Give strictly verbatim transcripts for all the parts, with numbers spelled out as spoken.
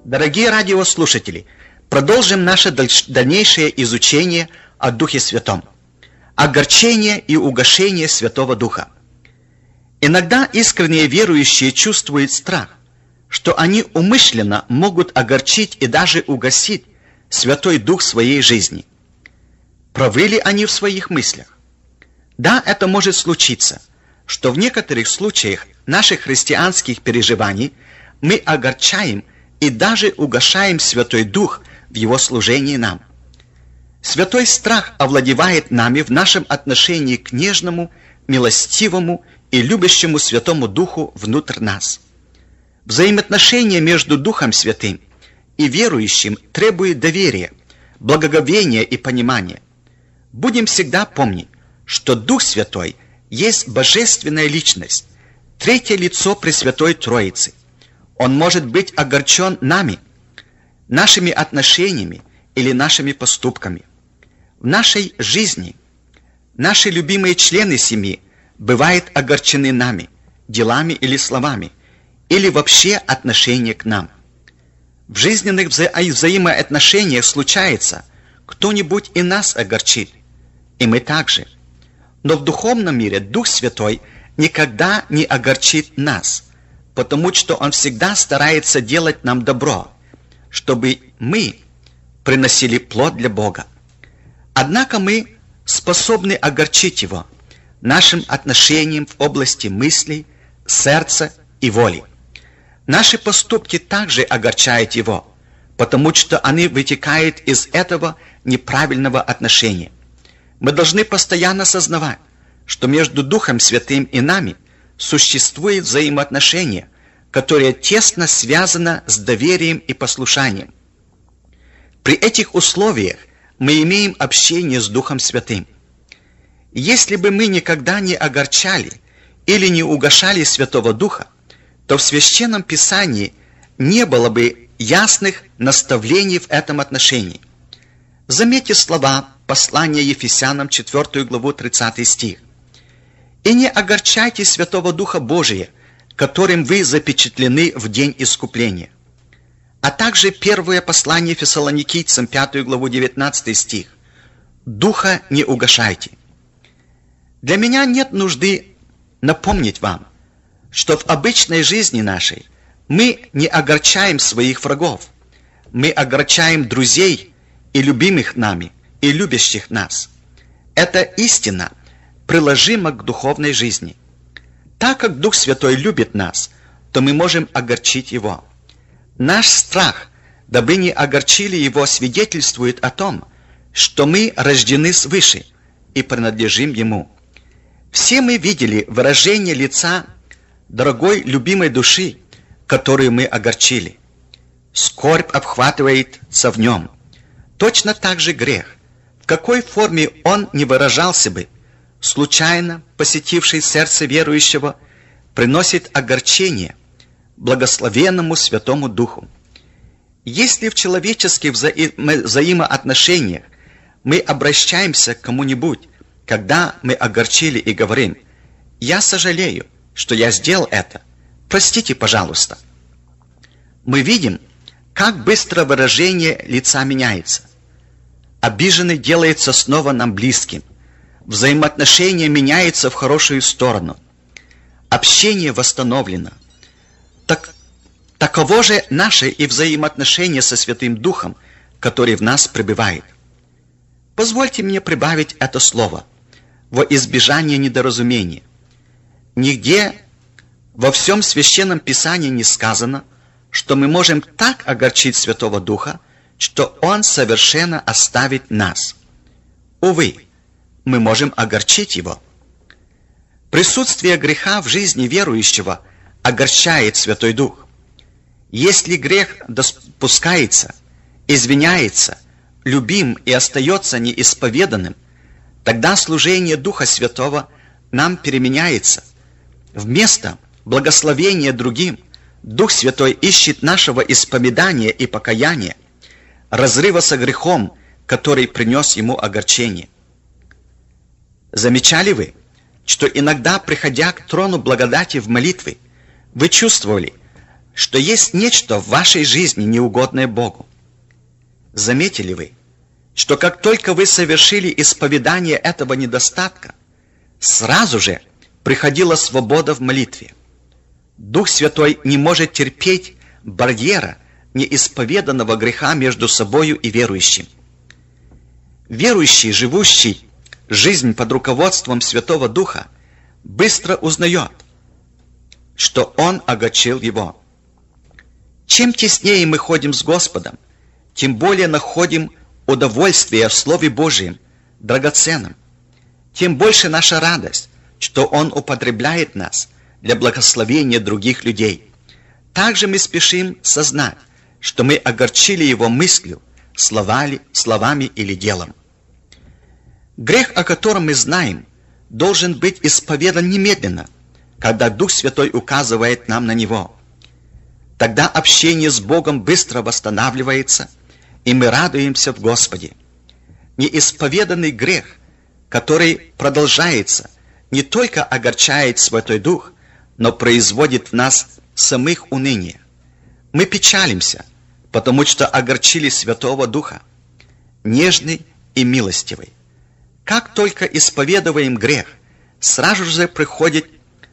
Дорогие радиослушатели, продолжим наше дальнейшее изучение о Духе Святом. Огорчение и угошение Святого Духа. Иногда искренние верующие чувствуют страх, что они умышленно могут огорчить и даже угасить Святой Дух своей жизни. Правы ли они в своих мыслях? Да, это может случиться, что в некоторых случаях наших христианских переживаний мы огорчаем и даже угошаем Святой Дух в Его служении нам. Святой страх овладевает нами в нашем отношении к нежному, милостивому и любящему Святому Духу внутрь нас. Взаимоотношения между Духом Святым и верующим требуют доверия, благоговения и понимания. Будем всегда помнить, что Дух Святой есть божественная личность, третье лицо Пресвятой Троицы. Он может быть огорчен нами, нашими отношениями или нашими поступками. В нашей жизни наши любимые члены семьи бывают огорчены нами, делами или словами, или вообще отношение к нам. В жизненных вза- взаимоотношениях случается, кто-нибудь и нас огорчит, и мы также. Но в духовном мире Дух Святой никогда не огорчит нас, потому что Он всегда старается делать нам добро, чтобы мы приносили плод для Бога. Однако мы способны огорчить Его нашим отношением в области мыслей, сердца и воли. Наши поступки также огорчают Его, потому что они вытекают из этого неправильного отношения. Мы должны постоянно сознавать, что между Духом Святым и нами существует взаимоотношение, которое тесно связано с доверием и послушанием. При этих условиях мы имеем общение с Духом Святым. Если бы мы никогда не огорчали или не угошали Святого Духа, то в Священном Писании не было бы ясных наставлений в этом отношении. Заметьте слова послания Ефесянам, четвёртую главу, тридцатый стих. «И не огорчайте Святого Духа Божия, которым вы запечатлены в день искупления». А также первое послание Фессалоникийцам, пятую главу, девятнадцатый стих. «Духа не угошайте». Для меня нет нужды напомнить вам, что в обычной жизни нашей мы не огорчаем своих врагов, мы огорчаем друзей и любимых нами, и любящих нас. Эта истина приложима к духовной жизни. Так как Дух Святой любит нас, то мы можем огорчить Его. Наш страх, дабы не огорчили Его, свидетельствует о том, что мы рождены свыше и принадлежим Ему. Все мы видели выражение лица дорогой, любимой души, которую мы огорчили. Скорбь обхватывается в нем. Точно так же грех, в какой форме он не выражался бы, случайно посетивший сердце верующего, приносит огорчение благословенному Святому Духу. Если в человеческих вза... взаимоотношениях мы обращаемся к кому-нибудь, когда мы огорчили и говорим: «Я сожалею, что я сделал это, простите, пожалуйста», мы видим, как быстро выражение лица меняется. Обиженный делается снова нам близким. Взаимоотношения меняются в хорошую сторону. Общение восстановлено. Так, таково же наше и взаимоотношение со Святым Духом, который в нас пребывает. Позвольте мне прибавить это слово во избежание недоразумения. Нигде во всем Священном Писании не сказано, что мы можем так огорчить Святого Духа, что Он совершенно оставит нас. Увы, мы можем огорчить Его. Присутствие греха в жизни верующего огорчает Святой Дух. Если грех допускается, извиняется, любим и остается неисповеданным, тогда служение Духа Святого нам переменяется. Вместо благословения другим, Дух Святой ищет нашего исповедания и покаяния, разрыва со грехом, который принес ему огорчение. Замечали вы, что иногда, приходя к трону благодати в молитве, вы чувствовали, что есть нечто в вашей жизни неугодное Богу? Заметили вы, что как только вы совершили исповедание этого недостатка, сразу же приходила свобода в молитве. Дух Святой не может терпеть барьера неисповеданного греха между собою и верующим. Верующий, живущий жизнь под руководством Святого Духа, быстро узнает, что Он огорчил его. Чем теснее мы ходим с Господом, тем более находим удовольствие в Слове Божьем драгоценным, тем больше наша радость, что Он употребляет нас для благословения других людей. Также мы спешим сознать, что мы огорчили Его мыслью, словами, словами или делом. Грех, о котором мы знаем, должен быть исповедан немедленно, когда Дух Святой указывает нам на него. Тогда общение с Богом быстро восстанавливается, и мы радуемся в Господе. Неисповеданный грех, который продолжается, не только огорчает Святой Дух, но производит в нас самих уныние. Мы печалимся, потому что огорчили Святого Духа, нежный и милостивый. Как только исповедуем грех, сразу же приходит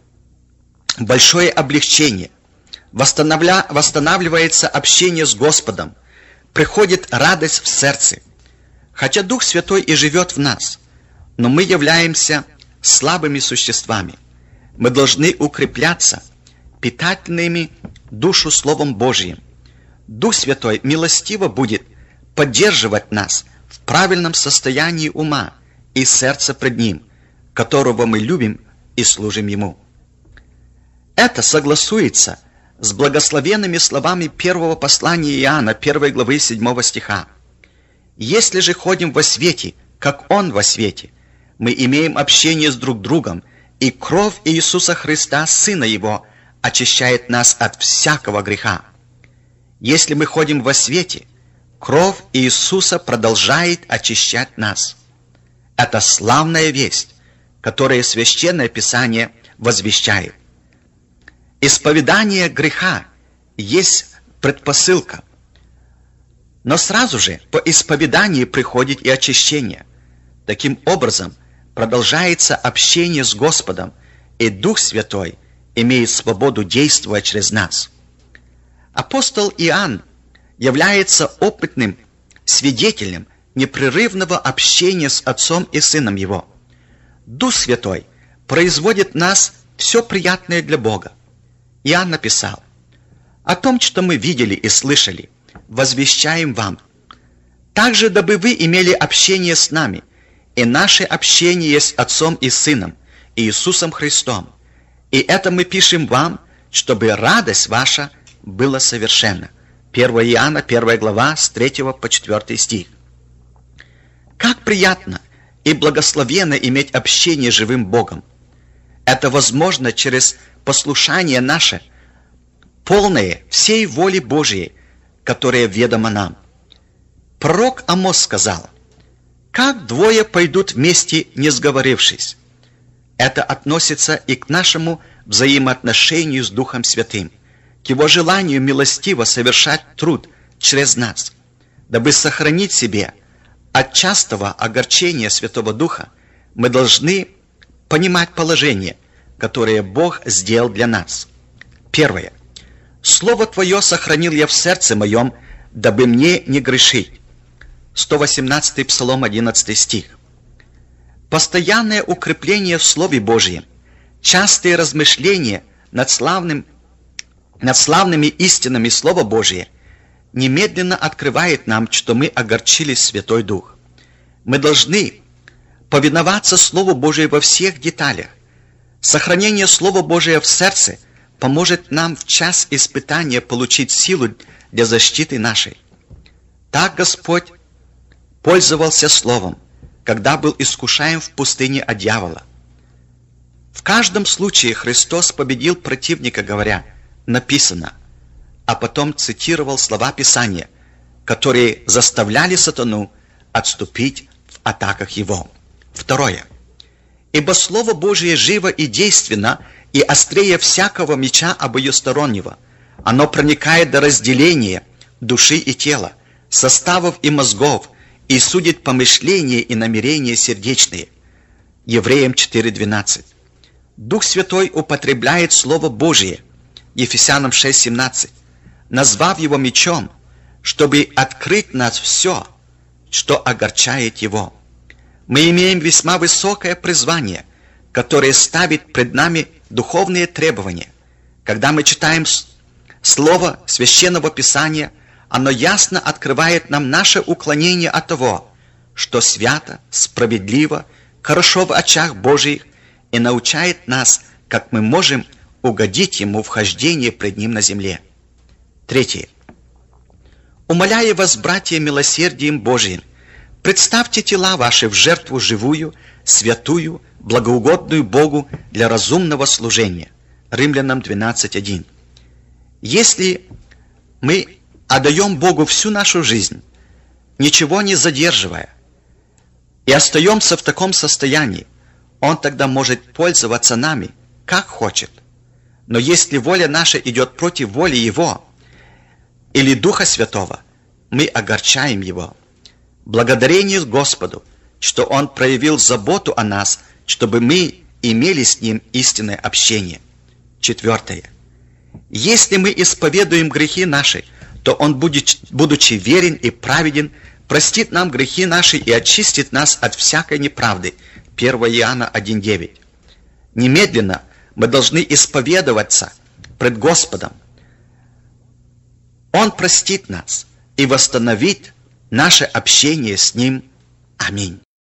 большое облегчение, восстановля... восстанавливается общение с Господом, приходит радость в сердце. Хотя Дух Святой и живет в нас, но мы являемся слабыми существами. Мы должны укрепляться питательными душу Словом Божьим. Дух Святой милостиво будет поддерживать нас в правильном состоянии ума и сердца пред Ним, которого мы любим и служим Ему. Это согласуется с благословенными словами первого послания Иоанна, первой главы седьмого стиха. «Если же ходим во свете, как Он во свете, мы имеем общение с друг другом, и кровь Иисуса Христа, Сына Его, очищает нас от всякого греха». Если мы ходим во свете, кровь Иисуса продолжает очищать нас. Это славная весть, которую Священное Писание возвещает. Исповедание греха есть предпосылка, но сразу же по исповедании приходит и очищение. Таким образом, продолжается общение с Господом, и Дух Святой имеет свободу действовать через нас. Апостол Иоанн является опытным свидетелем непрерывного общения с Отцом и Сыном Его. Дух Святой производит в нас все приятное для Бога. Иоанн написал: «О том, что мы видели и слышали, возвещаем вам, также дабы вы имели общение с нами, и наше общение есть с Отцом и Сыном, Иисусом Христом. И это мы пишем вам, чтобы радость ваша была совершенна». первое Иоанна, первая глава, с третьего по четвёртый стих. Как приятно и благословенно иметь общение с живым Богом. Это возможно через послушание наше, полное всей воли Божьей, которая ведома нам. Пророк Амос сказал: «Как двое пойдут вместе, не сговорившись?» Это относится и к нашему взаимоотношению с Духом Святым, к Его желанию милостиво совершать труд через нас. Дабы сохранить себе от частого огорчения Святого Духа, мы должны понимать положение, которое Бог сделал для нас. Первое. «Слово Твое сохранил я в сердце моем, дабы мне не грешить». сто восемнадцатый Псалом, одиннадцатый стих. Постоянное укрепление в Слове Божьем, частые размышления над, славным, над славными истинами Слова Божия немедленно открывает нам, что мы огорчили Святой Дух. Мы должны повиноваться Слову Божию во всех деталях. Сохранение Слова Божия в сердце поможет нам в час испытания получить силу для защиты нашей. Так Господь пользовался Словом, когда был искушаем в пустыне от дьявола. В каждом случае Христос победил противника, говоря: «Написано», а потом цитировал слова Писания, которые заставляли сатану отступить в атаках его. Второе. «Ибо Слово Божие живо и действенно, и острее всякого меча обоюстороннего. Оно проникает до разделения души и тела, составов и мозгов, и судит помышления и намерения сердечные. Евреям четыре двенадцать. Дух Святой употребляет Слово Божие, Ефесянам шесть семнадцать, назвав его мечом, чтобы открыть нас все, что огорчает его. Мы имеем весьма высокое призвание, которое ставит пред нами духовные требования. Когда мы читаем Слово Священного Писания, оно ясно открывает нам наше уклонение от того, что свято, справедливо, хорошо в очах Божьих, и научает нас, как мы можем угодить Ему в хождении пред Ним на земле. Третье. Умоляю вас, братья, милосердием Божиим, представьте тела ваши в жертву живую, святую, благоугодную Богу для разумного служения. Римлянам двенадцать один. Если мы отдаем Богу всю нашу жизнь, ничего не задерживая, и остаемся в таком состоянии, Он тогда может пользоваться нами, как хочет. Но если воля наша идет против воли Его или Духа Святого, мы огорчаем Его. Благодарение Господу, что Он проявил заботу о нас, чтобы мы имели с Ним истинное общение. Четвертое. Если мы исповедуем грехи наши, то Он, будучи верен и праведен, простит нам грехи наши и очистит нас от всякой неправды. первое Иоанна один девять. Немедленно мы должны исповедоваться пред Господом. Он простит нас и восстановит наше общение с Ним. Аминь.